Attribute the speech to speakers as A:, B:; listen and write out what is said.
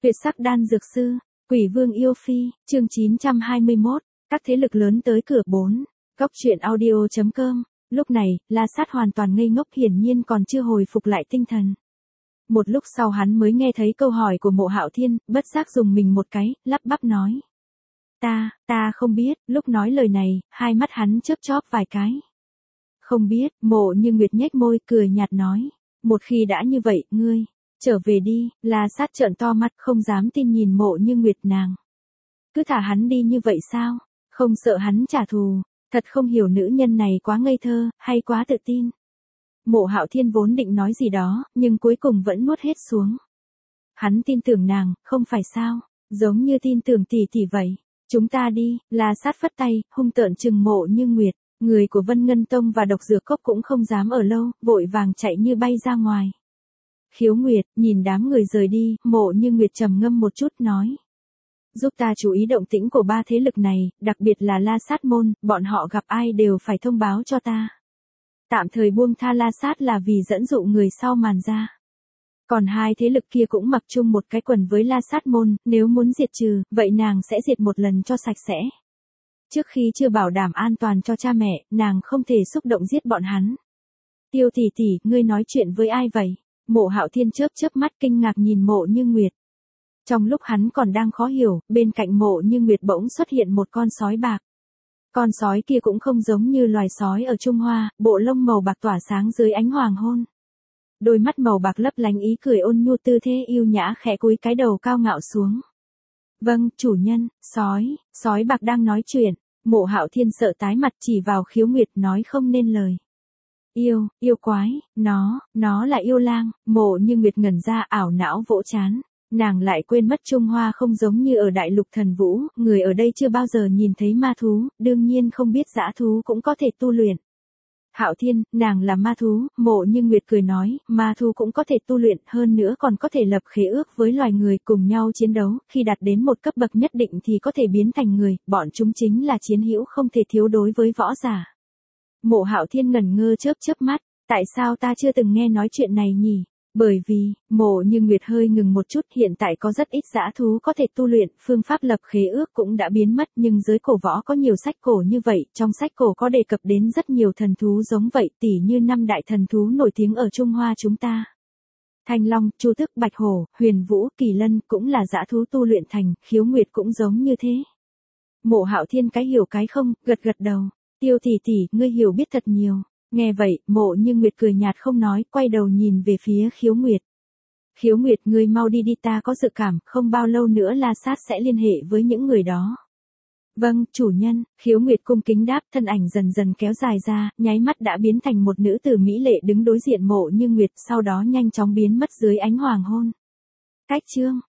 A: Tuyệt sắc đan dược sư, Quỷ Vương yêu phi, chương 921, các thế lực lớn tới cửa 4. Góc truyện audio.com. Lúc này, La Sát hoàn toàn ngây ngốc, hiển nhiên còn chưa hồi phục lại tinh thần. Một lúc sau hắn mới nghe thấy câu hỏi của Mộ Hạo Thiên, bất giác dùng mình một cái, lắp bắp nói. Ta không biết. Lúc nói lời này, hai mắt hắn chớp chóp vài cái. Không biết. Mộ Như Nguyệt nhếch môi, cười nhạt nói. Một khi đã như vậy, ngươi trở về đi. La Sát trợn to mắt, không dám tin nhìn Mộ Như Nguyệt nàng. Cứ thả hắn đi như vậy sao? Không sợ hắn trả thù. Thật không hiểu nữ nhân này quá ngây thơ, hay quá tự tin. Mộ Hạo Thiên vốn định nói gì đó, nhưng cuối cùng vẫn nuốt hết xuống. Hắn tin tưởng nàng, không phải sao? Giống như tin tưởng tỷ tỷ vậy. Chúng ta đi. La Sát phất tay, hung tợn trừng Mộ Như Nguyệt. Người của Vân Ngân Tông và Độc Dược Cốc cũng không dám ở lâu, vội vàng chạy như bay ra ngoài. Khiếu Nguyệt, nhìn đám người rời đi, Mộ Như Nguyệt trầm ngâm một chút nói. Giúp ta chú ý động tĩnh của ba thế lực này, đặc biệt là La Sát môn, bọn họ gặp ai đều phải thông báo cho ta. Tạm thời buông tha La Sát là vì dẫn dụ người sau màn ra. Còn hai thế lực kia cũng mặc chung một cái quần với La Sát môn, nếu muốn diệt trừ, vậy nàng sẽ diệt một lần cho sạch sẽ. Trước khi chưa bảo đảm an toàn cho cha mẹ, nàng không thể xúc động giết bọn hắn. Tiêu tỷ tỷ, ngươi nói chuyện với ai vậy? Mộ Hạo Thiên chớp mắt kinh ngạc nhìn Mộ Như Nguyệt. Trong lúc hắn còn đang khó hiểu, bên cạnh Mộ Như Nguyệt bỗng xuất hiện một con sói bạc. Con sói kia cũng không giống như loài sói ở Trung Hoa, bộ lông màu bạc tỏa sáng dưới ánh hoàng hôn. Đôi mắt màu bạc lấp lánh ý cười ôn nhu, tư thế yêu nhã, khẽ cúi cái đầu cao ngạo xuống. Vâng, chủ nhân. Sói bạc đang nói chuyện. Mộ Hạo Thiên sợ tái mặt, chỉ vào Khiếu Nguyệt nói không nên lời. Yêu quái, nó là yêu lang. Mộ Như Nguyệt ngẩn ra, ảo não vỗ trán. Nàng lại quên mất Trung Hoa không giống như ở Đại Lục Thần Vũ, người ở đây chưa bao giờ nhìn thấy ma thú, đương nhiên không biết dã thú cũng có thể tu luyện. Hạo Thiên, nàng là ma thú. Mộ Như Nguyệt cười nói, ma thú cũng có thể tu luyện, hơn nữa còn có thể lập khế ước với loài người cùng nhau chiến đấu, khi đạt đến một cấp bậc nhất định thì có thể biến thành người, bọn chúng chính là chiến hữu không thể thiếu đối với võ giả. Mộ Hạo Thiên ngẩn ngơ chớp mắt, tại sao ta chưa từng nghe nói chuyện này nhỉ? Bởi vì, Mộ Như Nguyệt hơi ngừng một chút, hiện tại có rất ít dã thú có thể tu luyện, phương pháp lập khế ước cũng đã biến mất, nhưng dưới cổ võ có nhiều sách cổ như vậy, trong sách cổ có đề cập đến rất nhiều thần thú giống vậy, tỉ như 5 đại thần thú nổi tiếng ở Trung Hoa chúng ta. Thanh Long, Chu Tước, Bạch Hổ, Huyền Vũ, Kỳ Lân cũng là dã thú tu luyện thành, Khiếu Nguyệt cũng giống như thế. Mộ Hạo Thiên cái hiểu cái không, gật đầu. Tiêu tỷ tỷ, ngươi hiểu biết thật nhiều. Nghe vậy, Mộ Như Nguyệt cười nhạt không nói, quay đầu nhìn về phía Khiếu Nguyệt. Khiếu Nguyệt, ngươi mau đi đi, ta có dự cảm, không bao lâu nữa La Sát sẽ liên hệ với những người đó. Vâng, chủ nhân. Khiếu Nguyệt cung kính đáp, thân ảnh dần dần kéo dài ra, nháy mắt đã biến thành một nữ tử mỹ lệ đứng đối diện Mộ Như Nguyệt, sau đó nhanh chóng biến mất dưới ánh hoàng hôn. Cách chương